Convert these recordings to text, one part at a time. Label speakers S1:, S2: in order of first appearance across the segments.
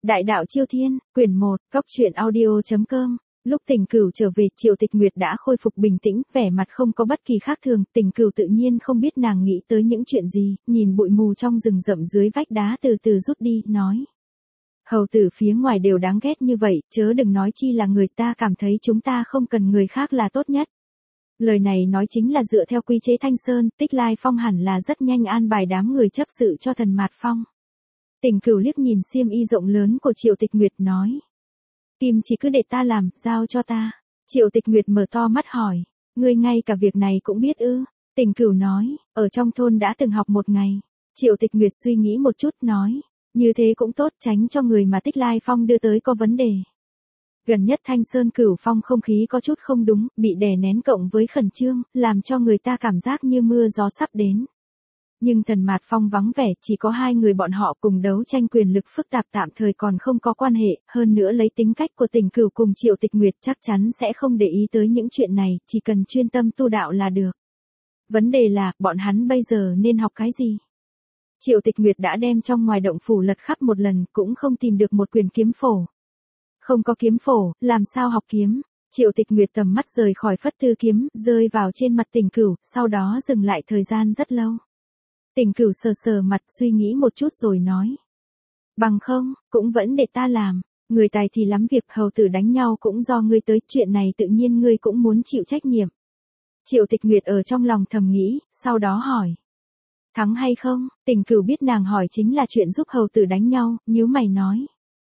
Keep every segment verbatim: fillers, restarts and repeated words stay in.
S1: Đại đạo Chiêu Thiên, quyển một, cóc truyện audio chấm com. Lúc Tình Cửu trở về, Triệu Tịch Nguyệt đã khôi phục bình tĩnh, vẻ mặt không có bất kỳ khác thường. Tình Cửu tự nhiên không biết nàng nghĩ tới những chuyện gì, nhìn bụi mù trong rừng rậm dưới vách đá từ từ rút đi, nói: hầu tử phía ngoài đều đáng ghét như vậy, chớ đừng nói chi là người ta cảm thấy chúng ta không cần người khác là tốt nhất. Lời này nói chính là dựa theo quy chế Thanh Sơn, Tích Lai Phong hẳn là rất nhanh an bài đám người chấp sự cho Thần Mạt Phong. Tình Cửu liếc nhìn xiêm y rộng lớn của Triệu Tịch Nguyệt nói: Kim chỉ cứ để ta làm, giao cho ta. Triệu Tịch Nguyệt mở to mắt hỏi: ngươi ngay cả việc này cũng biết ư? Tình Cửu nói: ở trong thôn đã từng học một ngày. Triệu Tịch Nguyệt suy nghĩ một chút nói: như thế cũng tốt, tránh cho người mà Tích Lai Phong đưa tới có vấn đề. Gần nhất Thanh Sơn Cửu Phong không khí có chút không đúng, bị đè nén cộng với khẩn trương, làm cho người ta cảm giác như mưa gió sắp đến. Nhưng Thần Mạt Phong vắng vẻ, chỉ có hai người bọn họ cùng đấu tranh quyền lực phức tạp, tạm thời còn không có quan hệ, hơn nữa lấy tính cách của Tình Cửu cùng Triệu Tịch Nguyệt chắc chắn sẽ không để ý tới những chuyện này, chỉ cần chuyên tâm tu đạo là được. Vấn đề là, bọn hắn bây giờ nên học cái gì? Triệu Tịch Nguyệt đã đem trong ngoài động phủ lật khắp một lần, cũng không tìm được một quyển kiếm phổ. Không có kiếm phổ, làm sao học kiếm? Triệu Tịch Nguyệt tầm mắt rời khỏi phất tư kiếm, rơi vào trên mặt Tình Cửu, sau đó dừng lại thời gian rất lâu. Tình Cửu sờ sờ mặt, suy nghĩ một chút rồi nói: bằng không, cũng vẫn để ta làm. Người tài thì lắm việc, hầu tử đánh nhau cũng do ngươi tới, chuyện này tự nhiên ngươi cũng muốn chịu trách nhiệm. Triệu Tịch Nguyệt ở trong lòng thầm nghĩ, sau đó hỏi: thắng hay không? Tình Cửu biết nàng hỏi chính là chuyện giúp hầu tử đánh nhau, nhíu mày nói: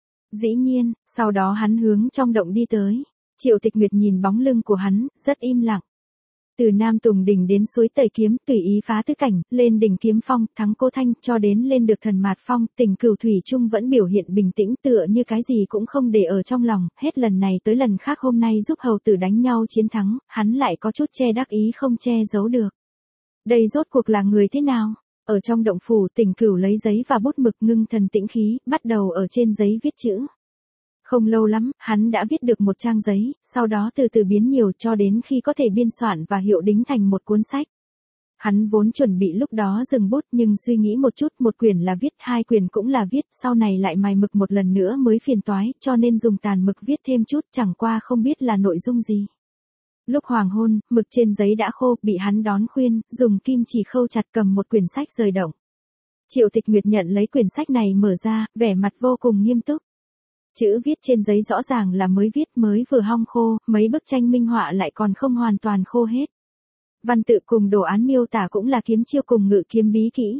S1: dĩ nhiên. Sau đó hắn hướng trong động đi tới. Triệu Tịch Nguyệt nhìn bóng lưng của hắn, rất im lặng. Từ Nam Tùng Đỉnh đến suối Tẩy Kiếm, tùy ý phá tứ cảnh, lên đỉnh Kiếm Phong, thắng Cô Thanh, cho đến lên được Thần Mạt Phong, Tình Cửu thủy chung vẫn biểu hiện bình tĩnh, tựa như cái gì cũng không để ở trong lòng, hết lần này tới lần khác hôm nay giúp hầu tử đánh nhau chiến thắng, hắn lại có chút che đắc ý không che giấu được. Đây rốt cuộc là người thế nào? Ở trong động phủ, Tình Cửu lấy giấy và bút mực, ngưng thần tĩnh khí, bắt đầu ở trên giấy viết chữ. Không lâu lắm, hắn đã viết được một trang giấy, sau đó từ từ biến nhiều cho đến khi có thể biên soạn và hiệu đính thành một cuốn sách. Hắn vốn chuẩn bị lúc đó dừng bút, nhưng suy nghĩ một chút, một quyển là viết, hai quyển cũng là viết, sau này lại mài mực một lần nữa mới phiền toái, cho nên dùng tàn mực viết thêm chút, chẳng qua không biết là nội dung gì. Lúc hoàng hôn, mực trên giấy đã khô, bị hắn đón khuyên, dùng kim chỉ khâu chặt, cầm một quyển sách rời động. Triệu Tịch Nguyệt nhận lấy quyển sách này mở ra, vẻ mặt vô cùng nghiêm túc. Chữ viết trên giấy rõ ràng là mới viết, mới vừa hong khô, mấy bức tranh minh họa lại còn không hoàn toàn khô hết. Văn tự cùng đồ án miêu tả cũng là kiếm chiêu cùng ngự kiếm bí kỹ.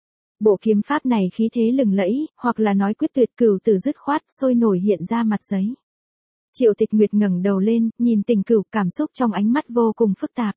S1: Bộ kiếm pháp này khí thế lừng lẫy, hoặc là nói quyết tuyệt, Cửu tử dứt khoát, sôi nổi hiện ra mặt giấy. Triệu Tịch Nguyệt ngẩng đầu lên, nhìn Tình Cửu, cảm xúc trong ánh mắt vô cùng phức tạp.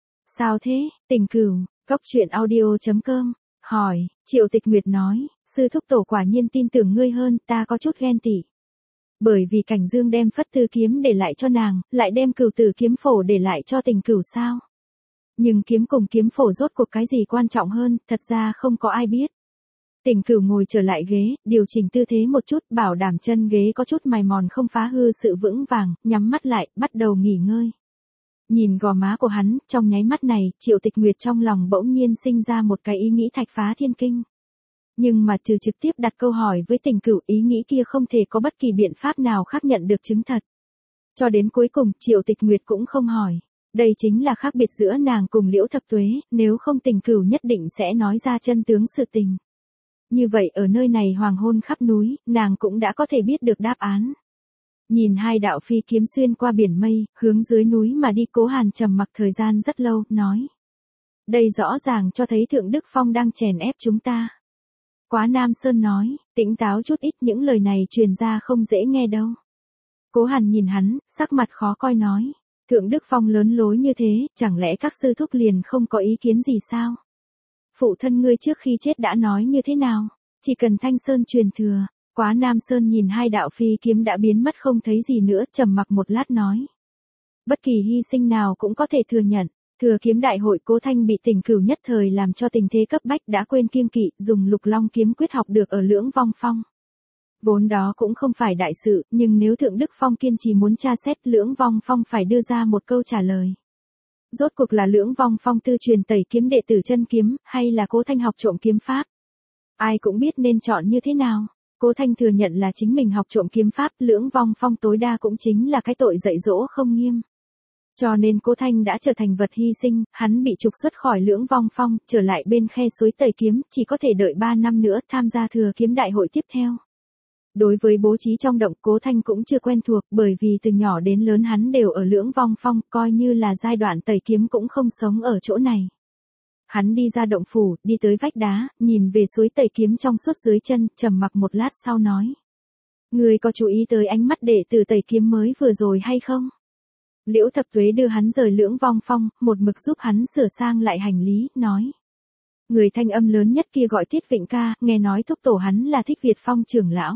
S1: Sao thế? Tình Cửu, cóc truyện audio chấm com, hỏi. Triệu Tịch Nguyệt nói: sư thúc tổ quả nhiên tin tưởng ngươi hơn, ta có chút ghen tị. Bởi vì Cảnh Dương đem phất tư kiếm để lại cho nàng, lại đem Cửu tử kiếm phổ để lại cho Tình Cửu sao? Nhưng kiếm cùng kiếm phổ rốt cuộc cái gì quan trọng hơn, thật ra không có ai biết. Tình Cửu ngồi trở lại ghế, điều chỉnh tư thế một chút, bảo đảm chân ghế có chút mài mòn không phá hư sự vững vàng, nhắm mắt lại, bắt đầu nghỉ ngơi. Nhìn gò má của hắn, trong nháy mắt này, Triệu Tịch Nguyệt trong lòng bỗng nhiên sinh ra một cái ý nghĩ thạch phá thiên kinh. Nhưng mà trừ trực tiếp đặt câu hỏi với Tình Cửu, ý nghĩ kia không thể có bất kỳ biện pháp nào khác nhận được chứng thật. Cho đến cuối cùng, Triệu Tịch Nguyệt cũng không hỏi. Đây chính là khác biệt giữa nàng cùng Liễu Thập Tuế, nếu không Tình Cửu nhất định sẽ nói ra chân tướng sự tình. Như vậy ở nơi này hoàng hôn khắp núi, nàng cũng đã có thể biết được đáp án. Nhìn hai đạo phi kiếm xuyên qua biển mây, hướng dưới núi mà đi, Cố Hàn trầm mặc thời gian rất lâu, nói: đây rõ ràng cho thấy Thượng Đức Phong đang chèn ép chúng ta. Quá Nam Sơn nói: tỉnh táo chút ít, những lời này truyền ra không dễ nghe đâu. Cố Hàn nhìn hắn, sắc mặt khó coi nói: Thượng Đức Phong lớn lối như thế, chẳng lẽ các sư thúc liền không có ý kiến gì sao? Phụ thân ngươi trước khi chết đã nói như thế nào? Chỉ cần Thanh Sơn truyền thừa. Quá Nam Sơn nhìn hai đạo phi kiếm đã biến mất không thấy gì nữa, trầm mặc một lát nói: bất kỳ hy sinh nào cũng có thể thừa nhận. Thừa kiếm đại hội, Cố Thanh bị Tình Cửu nhất thời làm cho tình thế cấp bách, đã quên kiêng kỵ, dùng Lục Long kiếm quyết học được ở Lưỡng Vong Phong. Vốn đó cũng không phải đại sự, nhưng nếu Thượng Đức Phong kiên trì muốn tra xét, Lưỡng Vong Phong phải đưa ra một câu trả lời. Rốt cuộc là Lưỡng Vong Phong tư truyền Tẩy Kiếm đệ tử chân kiếm, hay là Cố Thanh học trộm kiếm pháp? Ai cũng biết nên chọn như thế nào. Cố Thanh thừa nhận là chính mình học trộm kiếm pháp, Lưỡng Vong Phong tối đa cũng chính là cái tội dạy dỗ không nghiêm. Cho nên Cố Thanh đã trở thành vật hy sinh, hắn bị trục xuất khỏi Lưỡng Vong Phong, trở lại bên khe suối Tẩy Kiếm, chỉ có thể đợi ba năm nữa tham gia thừa kiếm đại hội tiếp theo. Đối với bố trí trong động, Cố Thanh cũng chưa quen thuộc, bởi vì từ nhỏ đến lớn hắn đều ở Lưỡng Vong Phong, coi như là giai đoạn Tẩy Kiếm cũng không sống ở chỗ này. Hắn đi ra động phủ, đi tới vách đá, nhìn về suối Tẩy Kiếm trong suốt dưới chân, trầm mặc một lát sau nói. Người có chú ý tới ánh mắt đệ tử Tẩy Kiếm mới vừa rồi hay không? Liễu Thập Tuế đưa hắn rời Lưỡng Vong Phong, một mực giúp hắn sửa sang lại hành lý, nói. Người thanh âm lớn nhất kia gọi Tiết Vịnh ca, nghe nói thúc tổ hắn là Thích Việt Phong trưởng lão.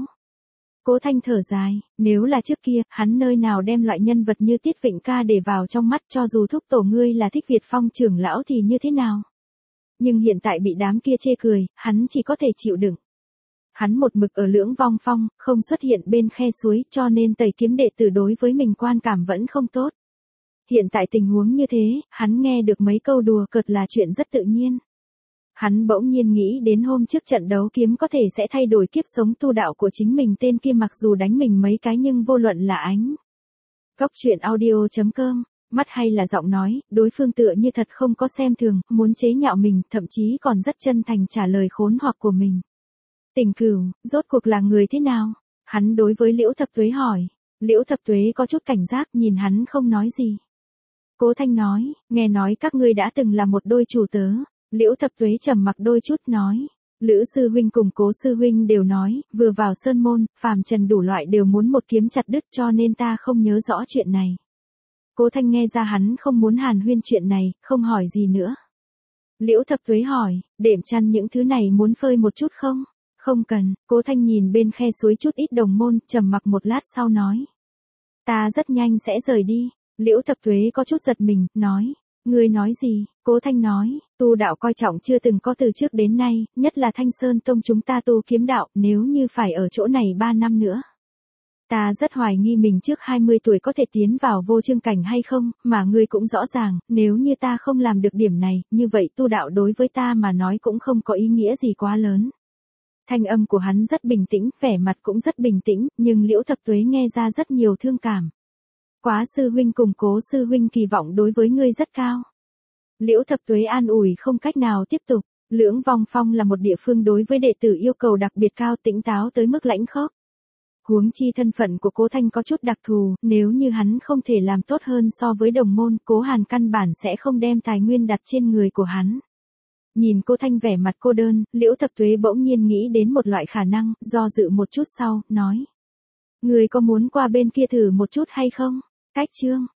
S1: Cố Thanh thở dài, nếu là trước kia, hắn nơi nào đem loại nhân vật như Tiết Vịnh ca để vào trong mắt, cho dù thúc tổ ngươi là Thích Việt Phong trưởng lão thì như thế nào? Nhưng hiện tại bị đám kia chê cười, hắn chỉ có thể chịu đựng. Hắn một mực ở Lưỡng Vong Phong, không xuất hiện bên khe suối, cho nên Tẩy Kiếm đệ tử đối với mình quan cảm vẫn không tốt. Hiện tại tình huống như thế, hắn nghe được mấy câu đùa cợt là chuyện rất tự nhiên. Hắn bỗng nhiên nghĩ đến hôm trước trận đấu kiếm có thể sẽ thay đổi kiếp sống tu đạo của chính mình, tên kia mặc dù đánh mình mấy cái nhưng vô luận là ánh. Cóc truyện audio chấm com, mắt hay là giọng nói, đối phương tựa như thật không có xem thường, muốn chế nhạo mình, thậm chí còn rất chân thành trả lời khốn hoặc của mình. Tình Cửu, rốt cuộc là người thế nào? Hắn đối với Liễu Thập Tuế hỏi. Liễu Thập Tuế có chút cảnh giác, nhìn hắn không nói gì. Cố Thanh nói, nghe nói các ngươi đã từng là một đôi chủ tớ. Liễu Thập Tuế trầm mặc đôi chút nói. Lữ sư huynh cùng Cố sư huynh đều nói, vừa vào sơn môn, phàm trần đủ loại đều muốn một kiếm chặt đứt, cho nên ta không nhớ rõ chuyện này. Cố Thanh nghe ra hắn không muốn hàn huyên chuyện này, không hỏi gì nữa. Liễu Thập Tuế hỏi, đệm chăn những thứ này muốn phơi một chút không? Không cần. Cố Thanh nhìn bên khe suối chút ít đồng môn, trầm mặc một lát sau nói. Ta rất nhanh sẽ rời đi. Liễu Thập Tuế có chút giật mình, nói. Ngươi nói gì? Cố Thanh nói, tu đạo coi trọng chưa từng có từ trước đến nay, nhất là Thanh Sơn Tông chúng ta tu kiếm đạo, nếu như phải ở chỗ này ba năm nữa. Ta rất hoài nghi mình trước hai mươi tuổi có thể tiến vào vô chương cảnh hay không, mà ngươi cũng rõ ràng, nếu như ta không làm được điểm này, như vậy tu đạo đối với ta mà nói cũng không có ý nghĩa gì quá lớn. Thanh âm của hắn rất bình tĩnh, vẻ mặt cũng rất bình tĩnh, nhưng Liễu Thập Tuế nghe ra rất nhiều thương cảm. Quá sư huynh cùng Cố sư huynh kỳ vọng đối với ngươi rất cao. Liễu Thập Tuế an ủi không cách nào tiếp tục. Lưỡng Vong Phong là một địa phương đối với đệ tử yêu cầu đặc biệt cao, tỉnh táo tới mức lãnh khốc. Huống chi thân phận của Cố Thanh có chút đặc thù, nếu như hắn không thể làm tốt hơn so với đồng môn, Cố Hàn căn bản sẽ không đem tài nguyên đặt trên người của hắn. Nhìn Cố Thanh vẻ mặt cô đơn, Liễu Thập Tuế bỗng nhiên nghĩ đến một loại khả năng, do dự một chút sau, nói. Người có muốn qua bên kia thử một chút hay không? Cách chương.